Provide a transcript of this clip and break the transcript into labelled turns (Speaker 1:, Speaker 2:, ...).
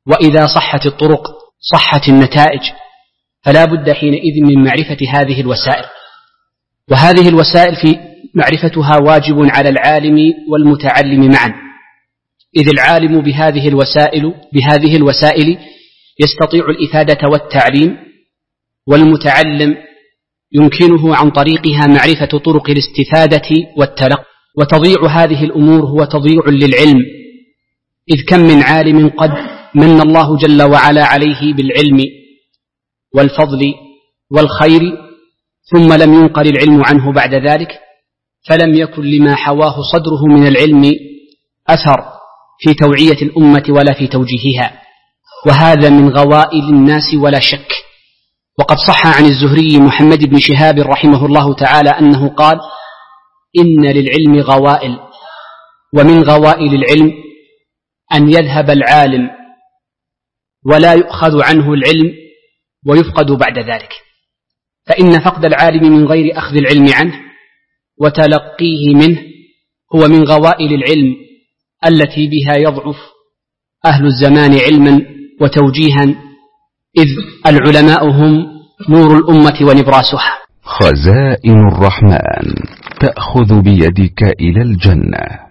Speaker 1: وإذا صحت الطرق صحت النتائج، فلا بد حينئذ من معرفة هذه الوسائل. وهذه الوسائل في معرفتها واجب على العالم والمتعلم معا، إذ العالم بهذه الوسائل يستطيع الإفادة والتعليم، والمتعلم يمكنه عن طريقها معرفة طرق الاستفادة والتلقي. وتضيع هذه الأمور هو تضيع للعلم، إذ كم من عالم قد من الله جل وعلا عليه بالعلم والفضل والخير ثم لم ينقل العلم عنه بعد ذلك، فلم يكن لما حواه صدره من العلم أثر في توعية الأمة ولا في توجيهها، وهذا من غوائل الناس ولا شك. وقد صح عن الزهري محمد بن شهاب رحمه الله تعالى أنه قال: إن للعلم غوائل، ومن غوائل العلم أن يذهب العالم ولا يؤخذ عنه العلم ويفقد بعد ذلك، فإن فقد العالم من غير أخذ العلم عنه وتلقيه منه هو من غوائل العلم التي بها يضعف أهل الزمان علما وتوجيها، إذ العلماء هم نور الأمة ونبراسها.
Speaker 2: خزائن الرحمن تأخذ بيدك إلى الجنة.